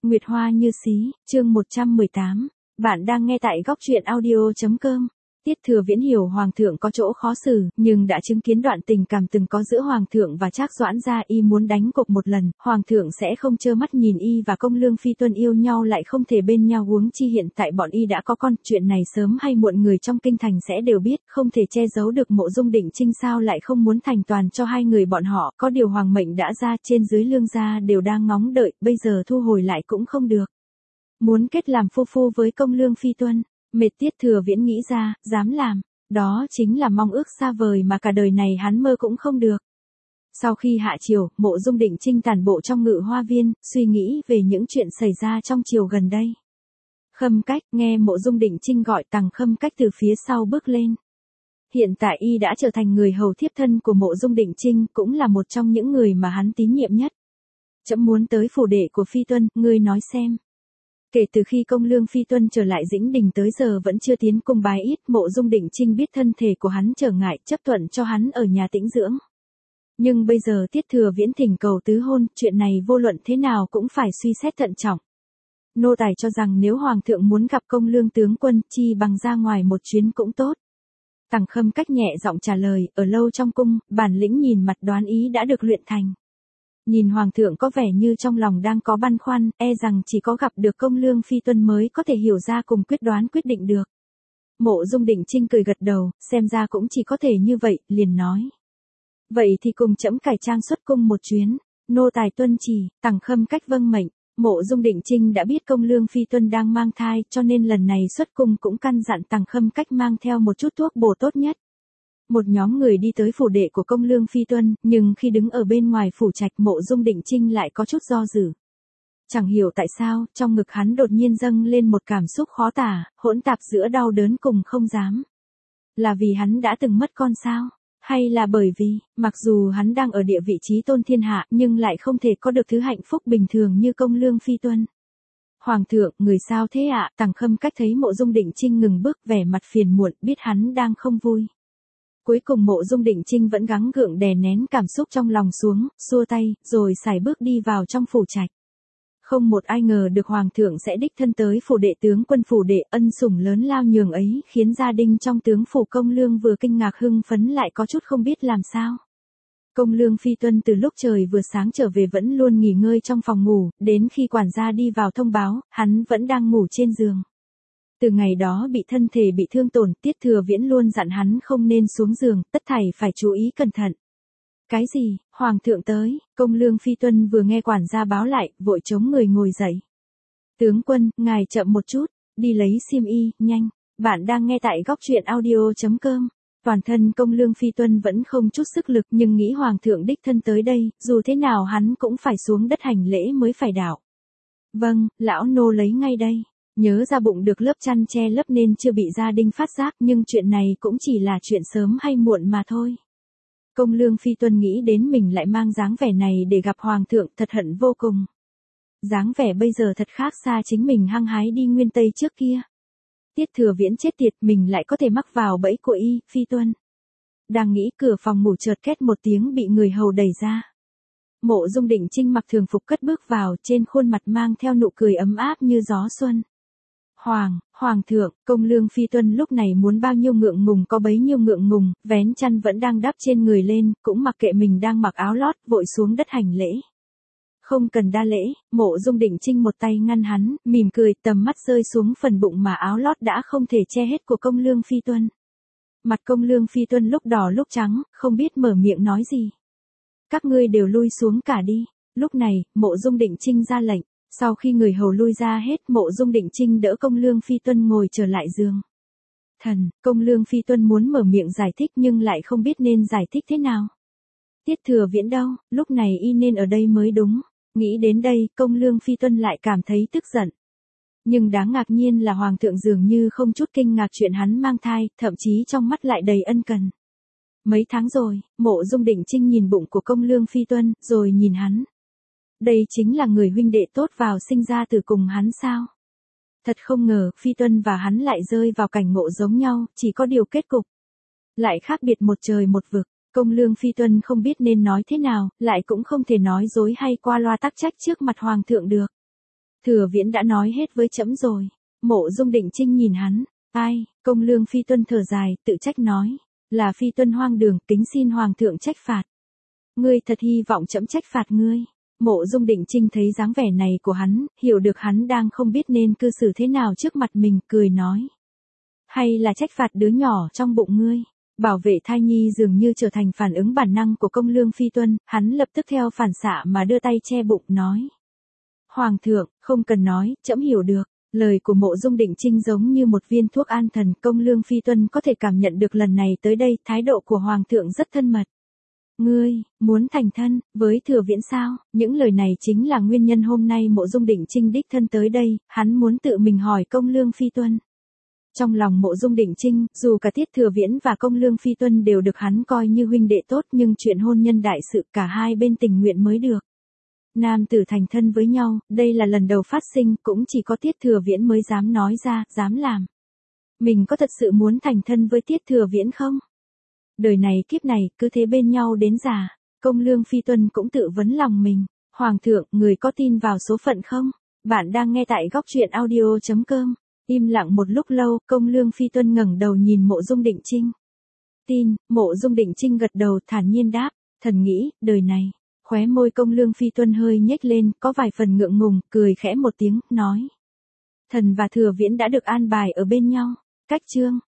Nguyệt Hoa như xí, chương 118. Bạn đang nghe tại góc truyện audio.com. Tiết Thừa Viễn hiểu Hoàng thượng có chỗ khó xử, nhưng đã chứng kiến đoạn tình cảm từng có giữa Hoàng thượng và Trác Doãn gia, y muốn đánh cược một lần, Hoàng thượng sẽ không trơ mắt nhìn y và Công Lương Phi Tuân yêu nhau lại không thể bên nhau, huống chi hiện tại bọn y đã có con, chuyện này sớm hay muộn người trong kinh thành sẽ đều biết, không thể che giấu được. Mộ Dung Định Trinh sao lại không muốn thành toàn cho hai người bọn họ, có điều hoàng mệnh đã ra, trên dưới lương gia đều đang ngóng đợi, bây giờ thu hồi lại cũng không được. Muốn kết làm phu phu với Công Lương Phi Tuân, mệt. Tiết Thừa Viễn nghĩ ra, dám làm, đó chính là mong ước xa vời mà cả đời này hắn mơ cũng không được. Sau khi hạ triều, Mộ Dung Định Trinh tản bộ trong Ngự Hoa Viên, suy nghĩ về những chuyện xảy ra trong triều gần đây. Khâm Cách, nghe Mộ Dung Định Trinh gọi, Tằng Khâm Cách từ phía sau bước lên. Hiện tại y đã trở thành người hầu thiếp thân của Mộ Dung Định Trinh, cũng là một trong những người mà hắn tín nhiệm nhất. Trẫm muốn tới phủ đệ của Phi Tuân, ngươi nói xem. Kể từ khi Công Lương Phi Tuân trở lại Dĩnh Đình tới giờ vẫn chưa tiến cung bái yết, Mộ Dung Định Trinh biết thân thể của hắn trở ngại, chấp thuận cho hắn ở nhà tĩnh dưỡng. Nhưng bây giờ Tiết Thừa Viễn thỉnh cầu tứ hôn, chuyện này vô luận thế nào cũng phải suy xét thận trọng. Nô tài cho rằng nếu Hoàng thượng muốn gặp Công Lương tướng quân, chi bằng ra ngoài một chuyến cũng tốt. Tằng Khâm Cách nhẹ giọng trả lời, ở lâu trong cung, bản lĩnh nhìn mặt đoán ý đã được luyện thành. Nhìn Hoàng thượng có vẻ như trong lòng đang có băn khoăn, e rằng chỉ có gặp được Công Lương Phi Tuân mới có thể hiểu ra cùng quyết đoán quyết định được. Mộ Dung Định Trinh cười gật đầu, xem ra cũng chỉ có thể như vậy, liền nói. Vậy thì cùng trẫm cải trang xuất cung một chuyến, nô tài tuân chỉ. Tằng Khâm Cách vâng mệnh. Mộ Dung Định Trinh đã biết Công Lương Phi Tuân đang mang thai, cho nên lần này xuất cung cũng căn dặn Tằng Khâm Cách mang theo một chút thuốc bổ tốt nhất. Một nhóm người đi tới phủ đệ của Công Lương Phi Tuân, nhưng khi đứng ở bên ngoài phủ trạch, Mộ Dung Định Trinh lại có chút do dự. Chẳng hiểu tại sao, trong ngực hắn đột nhiên dâng lên một cảm xúc khó tả, hỗn tạp giữa đau đớn cùng không dám. Là vì hắn đã từng mất con sao? Hay là bởi vì, mặc dù hắn đang ở địa vị trí tôn thiên hạ, nhưng lại không thể có được thứ hạnh phúc bình thường như Công Lương Phi Tuân? Hoàng thượng, người sao thế ạ? Tằng Khâm Cách thấy Mộ Dung Định Trinh ngừng bước, vẻ mặt phiền muộn, biết hắn đang không vui. Cuối cùng Mộ Dung Định Trinh vẫn gắng gượng đè nén cảm xúc trong lòng xuống, xua tay, rồi sải bước đi vào trong phủ trạch. Không một ai ngờ được Hoàng thượng sẽ đích thân tới phủ đệ tướng quân, phủ đệ ân sủng lớn lao nhường ấy, khiến gia đình trong tướng phủ Công Lương vừa kinh ngạc hưng phấn lại có chút không biết làm sao. Công Lương Phi Tuân từ lúc trời vừa sáng trở về vẫn luôn nghỉ ngơi trong phòng ngủ, đến khi quản gia đi vào thông báo, hắn vẫn đang ngủ trên giường. Từ ngày đó bị thân thể bị thương tổn, Tiết Thừa Viễn luôn dặn hắn không nên xuống giường, tất thảy phải chú ý cẩn thận. Cái gì? Hoàng thượng tới? Công Lương Phi Tuân vừa nghe quản gia báo lại, vội chống người ngồi dậy. Tướng quân, ngài chậm một chút, đi lấy xiêm y, nhanh. Bạn đang nghe tại góc truyện audio.com. Toàn thân Công Lương Phi Tuân vẫn không chút sức lực, nhưng nghĩ Hoàng thượng đích thân tới đây, dù thế nào hắn cũng phải xuống đất hành lễ mới phải đạo. Vâng, lão nô lấy ngay đây. Nhớ ra bụng được lớp chăn che lấp nên chưa bị gia đình phát giác, nhưng chuyện này cũng chỉ là chuyện sớm hay muộn mà thôi. Công Lương Phi Tuân nghĩ đến mình lại mang dáng vẻ này để gặp Hoàng thượng, thật hận vô cùng. Dáng vẻ bây giờ thật khác xa chính mình hăng hái đi Nguyên Tây trước kia. Tiết Thừa Viễn chết tiệt, mình lại có thể mắc vào bẫy của y, Phi Tuân. Đang nghĩ, cửa phòng ngủ chợt két một tiếng bị người hầu đẩy ra. Mộ Dung Định Trinh mặc thường phục cất bước vào, trên khuôn mặt mang theo nụ cười ấm áp như gió xuân. Hoàng thượng. Công Lương Phi Tuân lúc này muốn bao nhiêu ngượng ngùng có bấy nhiêu ngượng ngùng, vén chăn vẫn đang đắp trên người lên, cũng mặc kệ mình đang mặc áo lót, vội xuống đất hành lễ. Không cần đa lễ. Mộ Dung Định Trinh một tay ngăn hắn, mỉm cười, tầm mắt rơi xuống phần bụng mà áo lót đã không thể che hết của Công Lương Phi Tuân. Mặt Công Lương Phi Tuân lúc đỏ lúc trắng, không biết mở miệng nói gì. Các ngươi đều lui xuống cả đi. Lúc này, Mộ Dung Định Trinh ra lệnh. Sau khi người hầu lui ra hết, Mộ Dung Định Trinh đỡ Công Lương Phi Tuân ngồi trở lại giường. Công Lương Phi Tuân muốn mở miệng giải thích nhưng lại không biết nên giải thích thế nào. Tiết Thừa Viễn đâu, lúc này y nên ở đây mới đúng. Nghĩ đến đây, Công Lương Phi Tuân lại cảm thấy tức giận. Nhưng đáng ngạc nhiên là Hoàng thượng dường như không chút kinh ngạc chuyện hắn mang thai, thậm chí trong mắt lại đầy ân cần. Mấy tháng rồi, Mộ Dung Định Trinh nhìn bụng của Công Lương Phi Tuân, rồi nhìn hắn. Đây chính là người huynh đệ tốt vào sinh ra từ cùng hắn sao? Thật không ngờ, Phi Tuân và hắn lại rơi vào cảnh ngộ giống nhau, chỉ có điều kết cục lại khác biệt một trời một vực. Công Lương Phi Tuân không biết nên nói thế nào, lại cũng không thể nói dối hay qua loa tắc trách trước mặt Hoàng thượng được. Thừa Viễn đã nói hết với trẫm rồi. Mộ Dung Định Trinh nhìn hắn, ai, Công Lương Phi Tuân thở dài, tự trách nói, là Phi Tuân hoang đường, kính xin Hoàng thượng trách phạt. Ngươi thật hy vọng trẫm trách phạt ngươi. Mộ Dung Định Trinh thấy dáng vẻ này của hắn, hiểu được hắn đang không biết nên cư xử thế nào trước mặt mình, cười nói. Hay là trách phạt đứa nhỏ trong bụng ngươi. Bảo vệ thai nhi dường như trở thành phản ứng bản năng của Công Lương Phi Tuân, hắn lập tức theo phản xạ mà đưa tay che bụng nói. Hoàng thượng, không cần nói, trẫm hiểu được. Lời của Mộ Dung Định Trinh giống như một viên thuốc an thần, Công Lương Phi Tuân có thể cảm nhận được lần này tới đây, thái độ của Hoàng thượng rất thân mật. Ngươi, muốn thành thân, với Thừa Viễn sao? Những lời này chính là nguyên nhân hôm nay Mộ Dung Định Trinh đích thân tới đây, hắn muốn tự mình hỏi Công Lương Phi Tuân. Trong lòng Mộ Dung Định Trinh, dù cả Tiết Thừa Viễn và Công Lương Phi Tuân đều được hắn coi như huynh đệ tốt nhưng chuyện hôn nhân đại sự cả hai bên tình nguyện mới được. Nam tử thành thân với nhau, đây là lần đầu phát sinh, cũng chỉ có Tiết Thừa Viễn mới dám nói ra, dám làm. Mình có thật sự muốn thành thân với Tiết Thừa Viễn không? Đời này kiếp này, cứ thế bên nhau đến già. Công Lương Phi Tuân cũng tự vấn lòng mình. Hoàng thượng, người có tin vào số phận không? Bạn đang nghe tại góc truyện audio.com. Im lặng một lúc lâu, Công Lương Phi Tuân ngẩng đầu nhìn Mộ Dung Định Trinh. Tin, Mộ Dung Định Trinh gật đầu thản nhiên đáp, thần nghĩ, đời này. Khóe môi Công Lương Phi Tuân hơi nhếch lên, có vài phần ngượng ngùng, cười khẽ một tiếng, nói. Thần và Thừa Viễn đã được an bài ở bên nhau. Cách chương.